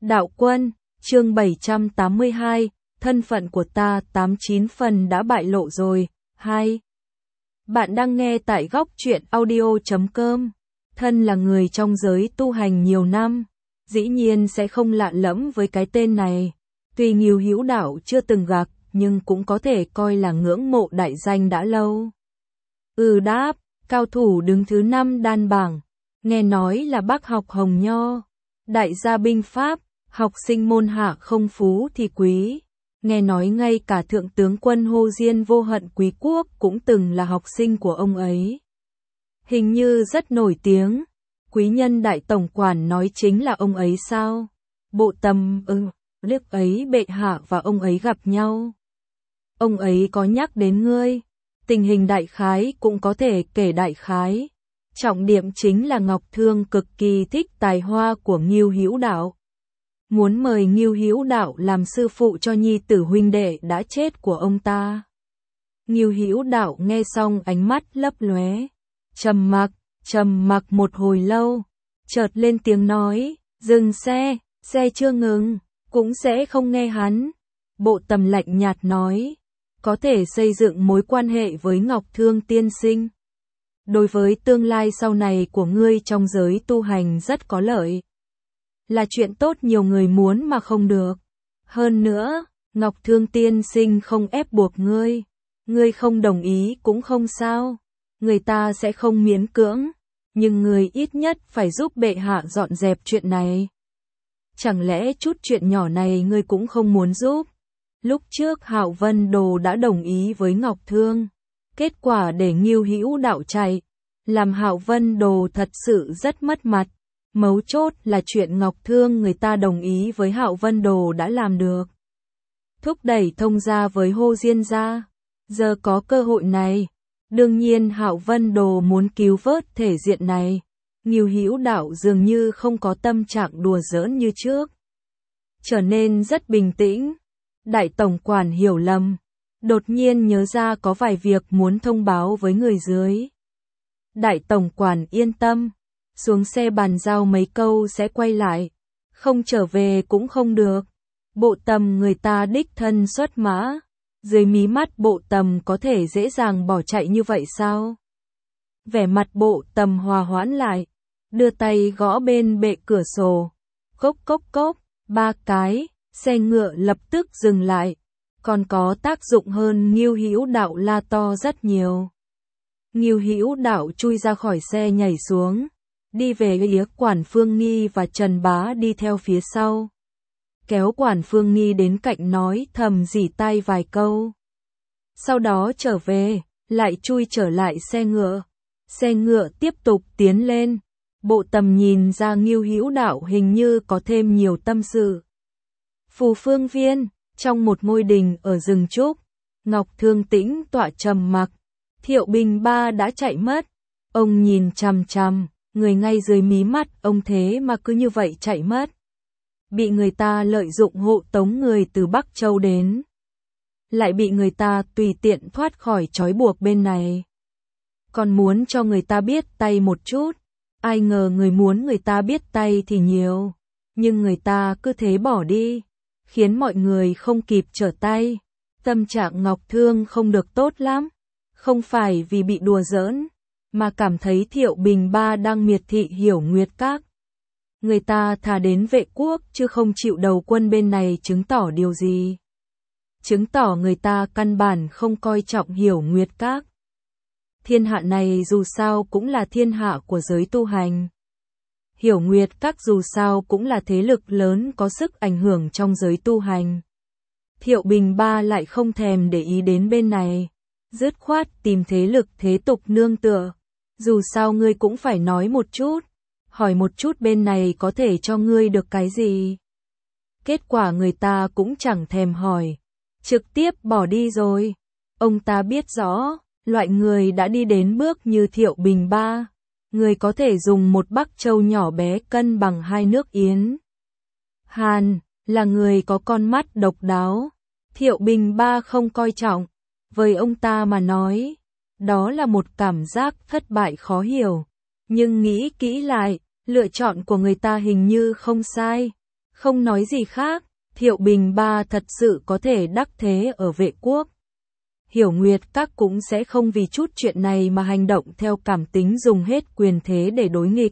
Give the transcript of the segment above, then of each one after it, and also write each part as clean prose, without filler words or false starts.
Đạo Quân, chương 782, thân phận của ta 89 phần đã bại lộ rồi. 2. Bạn đang nghe tại góc truyện audio.com. Thân là người trong giới tu hành nhiều năm, dĩ nhiên sẽ không lạ lẫm với cái tên này. Tuy Ngưu Hữu Đạo chưa từng gặp, nhưng cũng có thể coi là ngưỡng mộ đại danh đã lâu. Đáp, cao thủ đứng thứ 5 đan bảng, nghe nói là bác học Hồng Nho, đại gia binh pháp, học sinh môn hạ không phú thì quý. Nghe nói ngay cả thượng tướng quân Hồ Diên Vô Hận Quý Quốc cũng từng là học sinh của ông ấy. Hình như rất nổi tiếng. Quý nhân đại tổng quản nói chính là ông ấy sao? Bộ Tâm, lúc ấy bệ hạ và ông ấy gặp nhau. Ông ấy có nhắc đến ngươi. Tình hình đại khái cũng có thể kể đại khái. Trọng điểm chính là Ngọc Thương cực kỳ thích tài hoa của Ngưu Hữu Đạo. Muốn mời Ngưu Hữu Đạo làm sư phụ cho nhi tử huynh đệ đã chết của ông ta. Ngưu Hữu Đạo nghe xong ánh mắt lấp lóe, trầm mặc một hồi lâu, chợt lên tiếng nói, dừng xe, xe chưa ngừng, cũng sẽ không nghe hắn. Bộ Tầm lạnh nhạt nói, có thể xây dựng mối quan hệ với Ngọc Thương tiên sinh. Đối với tương lai sau này của ngươi trong giới tu hành rất có lợi. Là chuyện tốt nhiều người muốn mà không được. Hơn nữa, Ngọc Thương tiên sinh không ép buộc ngươi. Ngươi không đồng ý cũng không sao. Người ta sẽ không miễn cưỡng. Nhưng ngươi ít nhất phải giúp bệ hạ dọn dẹp chuyện này. Chẳng lẽ chút chuyện nhỏ này ngươi cũng không muốn giúp? Lúc trước Hạo Vân Đồ đã đồng ý với Ngọc Thương. Kết quả để Ngưu Hữu Đạo chạy. Làm Hạo Vân Đồ thật sự rất mất mặt. Mấu chốt là chuyện Ngọc Thương người ta đồng ý với Hạo Vân Đồ đã làm được. Thúc đẩy thông gia với Hồ Diên gia. Giờ có cơ hội này. Đương nhiên Hạo Vân Đồ muốn cứu vớt thể diện này. Ngưu Hữu Đạo dường như không có tâm trạng đùa giỡn như trước. Trở nên rất bình tĩnh. Đại tổng quản hiểu lầm. Đột nhiên nhớ ra có vài việc muốn thông báo với người dưới. Đại tổng quản yên tâm. Xuống xe bàn giao mấy câu sẽ quay lại. Không trở về cũng không được. Bộ Tầm người ta đích thân xuất mã. Dưới mí mắt Bộ Tầm có thể dễ dàng bỏ chạy như vậy sao? Vẻ mặt Bộ Tầm hòa hoãn lại. Đưa tay gõ bên bệ cửa sổ. Cốc cốc cốc. 3 cái. Xe ngựa lập tức dừng lại. Còn có tác dụng hơn Ngưu Hữu Đạo la to rất nhiều. Ngưu Hữu Đạo chui ra khỏi xe nhảy xuống. Đi về phía Quản Phương Nghi và Trần Bá đi theo phía sau. Kéo Quản Phương Nghi đến cạnh nói thầm rỉ tai vài câu. Sau đó trở về, lại chui trở lại xe ngựa. Xe ngựa tiếp tục tiến lên. Bộ Tầm nhìn ra Ngưu Hữu Đạo hình như có thêm nhiều tâm sự. Phù Phương Viên, trong một ngôi đình ở rừng trúc, Ngọc Thương tĩnh tọa trầm mặc. Thiệu Bình Ba đã chạy mất. Ông nhìn chằm chằm. Người ngay dưới mí mắt ông thế mà cứ như vậy chạy mất. Bị người ta lợi dụng hộ tống người từ Bắc Châu đến. Lại bị người ta tùy tiện thoát khỏi trói buộc bên này. Còn muốn cho người ta biết tay một chút. Ai ngờ người muốn người ta biết tay thì nhiều. Nhưng người ta cứ thế bỏ đi. Khiến mọi người không kịp trở tay. Tâm trạng Ngọc Thương không được tốt lắm. Không phải vì bị đùa giỡn. Mà cảm thấy Thiệu Bình Ba đang miệt thị Hiểu Nguyệt Các. Người ta thà đến vệ quốc chứ không chịu đầu quân bên này chứng tỏ điều gì. Chứng tỏ người ta căn bản không coi trọng Hiểu Nguyệt Các. Thiên hạ này dù sao cũng là thiên hạ của giới tu hành. Hiểu Nguyệt Các dù sao cũng là thế lực lớn có sức ảnh hưởng trong giới tu hành. Thiệu Bình Ba lại không thèm để ý đến bên này. Dứt khoát tìm thế lực thế tục nương tựa. Dù sao ngươi cũng phải nói một chút. Hỏi một chút bên này có thể cho ngươi được cái gì. Kết quả người ta cũng chẳng thèm hỏi. Trực tiếp bỏ đi rồi. Ông ta biết rõ, loại người đã đi đến bước như Thiệu Bình Ba. Người có thể dùng một Bắc Châu nhỏ bé cân bằng hai nước Yến Hàn, là người có con mắt độc đáo. Thiệu Bình Ba không coi trọng. Với ông ta mà nói, đó là một cảm giác thất bại khó hiểu. Nhưng nghĩ kỹ lại, lựa chọn của người ta hình như không sai. Không nói gì khác, Thiệu Bình Ba thật sự có thể đắc thế ở Vệ Quốc. Hiểu Nguyệt Các cũng sẽ không vì chút chuyện này mà hành động theo cảm tính dùng hết quyền thế để đối nghịch.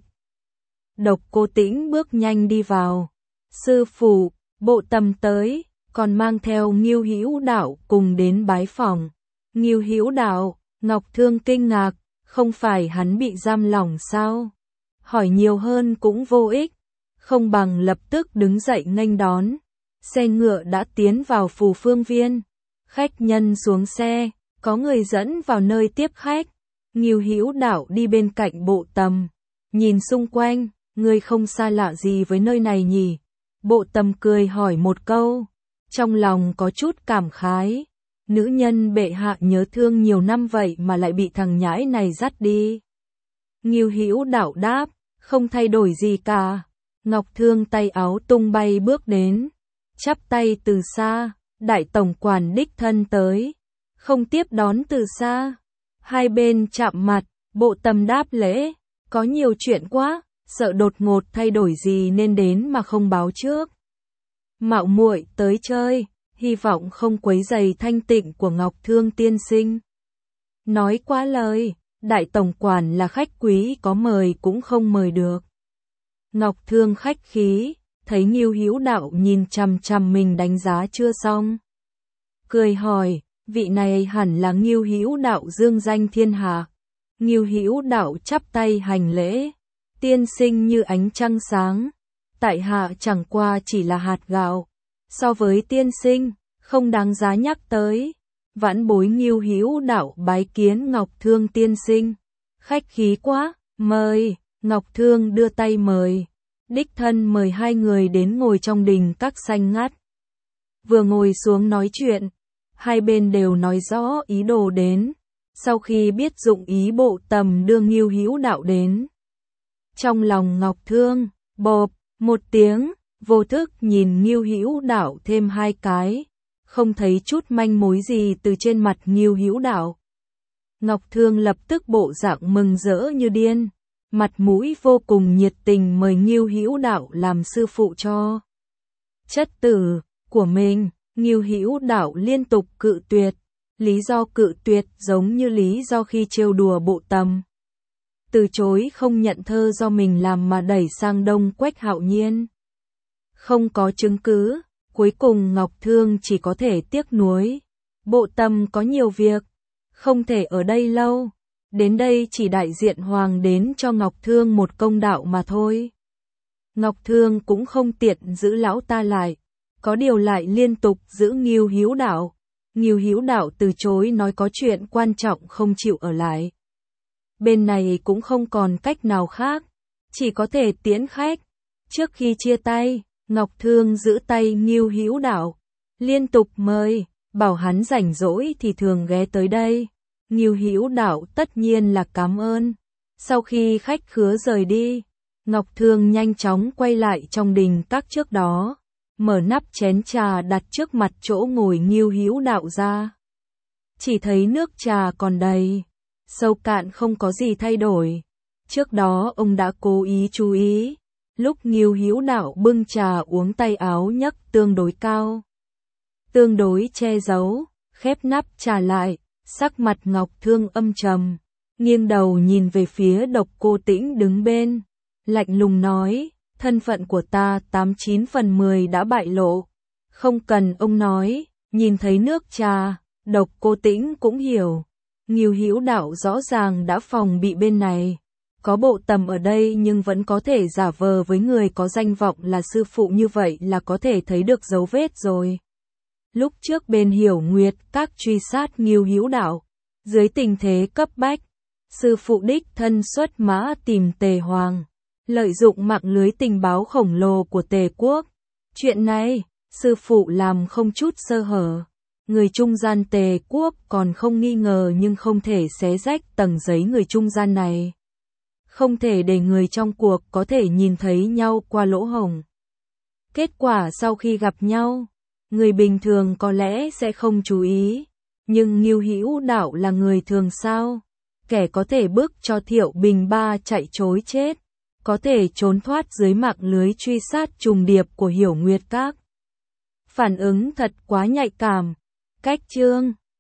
Độc Cô Tĩnh bước nhanh đi vào. Sư phụ, Bộ Tầm tới, còn mang theo Ngưu Hữu Đạo cùng đến bái phòng. Ngưu Hữu Đạo, Ngọc Thương kinh ngạc, không phải hắn bị giam lỏng sao? Hỏi nhiều hơn cũng vô ích, không bằng lập tức đứng dậy nghênh đón. Xe ngựa đã tiến vào Phù Phương Viên. Khách nhân xuống xe, có người dẫn vào nơi tiếp khách. Ngưu Hữu Đạo đi bên cạnh Bộ Tầm, nhìn xung quanh, ngươi không xa lạ gì với nơi này nhỉ? Bộ Tầm cười hỏi một câu, trong lòng có chút cảm khái. Nữ nhân bệ hạ nhớ thương nhiều năm vậy mà lại bị thằng nhãi này dắt đi. Ngưu Hữu Đạo đáp, không thay đổi gì cả. Ngọc Thương tay áo tung bay bước đến, chắp tay từ xa, đại tổng quản đích thân tới, không tiếp đón từ xa. Hai bên chạm mặt, Bộ Tầm đáp lễ, có nhiều chuyện quá, sợ đột ngột thay đổi gì nên đến mà không báo trước. Mạo muội tới chơi, hy vọng không quấy rầy thanh tịnh của Ngọc Thương tiên sinh. Nói quá lời, đại tổng quản là khách quý có mời cũng không mời được. Ngọc Thương khách khí, thấy Ngưu Hữu Đạo nhìn chằm chằm mình đánh giá chưa xong. Cười hỏi, vị này hẳn là Ngưu Hữu Đạo dương danh thiên hạ. Ngưu Hữu Đạo chắp tay hành lễ, tiên sinh như ánh trăng sáng, tại hạ chẳng qua chỉ là hạt gạo, so với tiên sinh, không đáng giá nhắc tới. Vãn bối Ngưu Hữu Đạo bái kiến Ngọc Thương tiên sinh. Khách khí quá, mời. Ngọc Thương đưa tay mời, đích thân mời hai người đến ngồi trong đình các xanh ngắt. Vừa ngồi xuống nói chuyện, hai bên đều nói rõ ý đồ đến. Sau khi biết dụng ý Bộ Tầm đưa Ngưu Hữu Đạo đến, trong lòng Ngọc Thương bộp một tiếng, vô thức nhìn Ngưu Hữu Đạo thêm hai cái, không thấy chút manh mối gì từ trên mặt Ngưu Hữu Đạo. Ngọc Thương lập tức bộ dạng mừng rỡ như điên, mặt mũi vô cùng nhiệt tình mời Ngưu Hữu Đạo làm sư phụ cho chất tử của mình. Ngưu Hữu Đạo liên tục cự tuyệt, lý do cự tuyệt giống như lý do khi trêu đùa Bộ Tầm. Từ chối không nhận thơ do mình làm mà đẩy sang Đông Quách Hạo Nhiên. Không có chứng cứ, cuối cùng Ngọc Thương chỉ có thể tiếc nuối. Bộ Tầm có nhiều việc, không thể ở đây lâu. Đến đây chỉ đại diện hoàng đến cho Ngọc Thương một công đạo mà thôi. Ngọc Thương cũng không tiện giữ lão ta lại, có điều lại liên tục giữ Ngưu Hữu Đạo. Ngưu Hữu Đạo từ chối nói có chuyện quan trọng không chịu ở lại. Bên này cũng không còn cách nào khác, chỉ có thể tiễn khách. Trước khi chia tay, Ngọc Thương giữ tay Ngưu Hữu Đạo, liên tục mời, bảo hắn rảnh rỗi thì thường ghé tới đây. Ngưu Hữu Đạo tất nhiên là cảm ơn. Sau khi khách khứa rời đi, Ngọc Thương nhanh chóng quay lại trong đình các trước đó, mở nắp chén trà đặt trước mặt chỗ ngồi Ngưu Hữu Đạo ra. Chỉ thấy nước trà còn đầy, sâu cạn không có gì thay đổi. Trước đó ông đã cố ý chú ý, lúc Ngưu Hữu Đạo bưng trà uống tay áo nhấc tương đối cao, tương đối che giấu, khép nắp trà lại, sắc mặt Ngọc Thương âm trầm, nghiêng đầu nhìn về phía Độc Cô Tĩnh đứng bên, lạnh lùng nói, thân phận của ta 89 phần 10 đã bại lộ, không cần ông nói. Nhìn thấy nước trà, Độc Cô Tĩnh cũng hiểu, Ngưu Hữu Đạo rõ ràng đã phòng bị bên này, có Bộ Tầm ở đây nhưng vẫn có thể giả vờ với người có danh vọng là sư phụ như vậy là có thể thấy được dấu vết rồi. Lúc trước bên Hiểu Nguyệt Các truy sát Ngưu Hữu Đạo, dưới tình thế cấp bách, sư phụ đích thân xuất mã tìm Tề Hoàng, lợi dụng mạng lưới tình báo khổng lồ của Tề quốc. Chuyện này, sư phụ làm không chút sơ hở. Người trung gian Tề quốc còn không nghi ngờ nhưng không thể xé rách tầng giấy người trung gian này. Không thể để người trong cuộc có thể nhìn thấy nhau qua lỗ hổng. Kết quả sau khi gặp nhau, người bình thường có lẽ sẽ không chú ý, nhưng Ngưu Hữu Đạo là người thường sao? Kẻ có thể bức cho Thiệu Bình Ba chạy trối chết, có thể trốn thoát dưới mạng lưới truy sát trùng điệp của Hiểu Nguyệt Các. Phản ứng thật quá nhạy cảm. Cách chương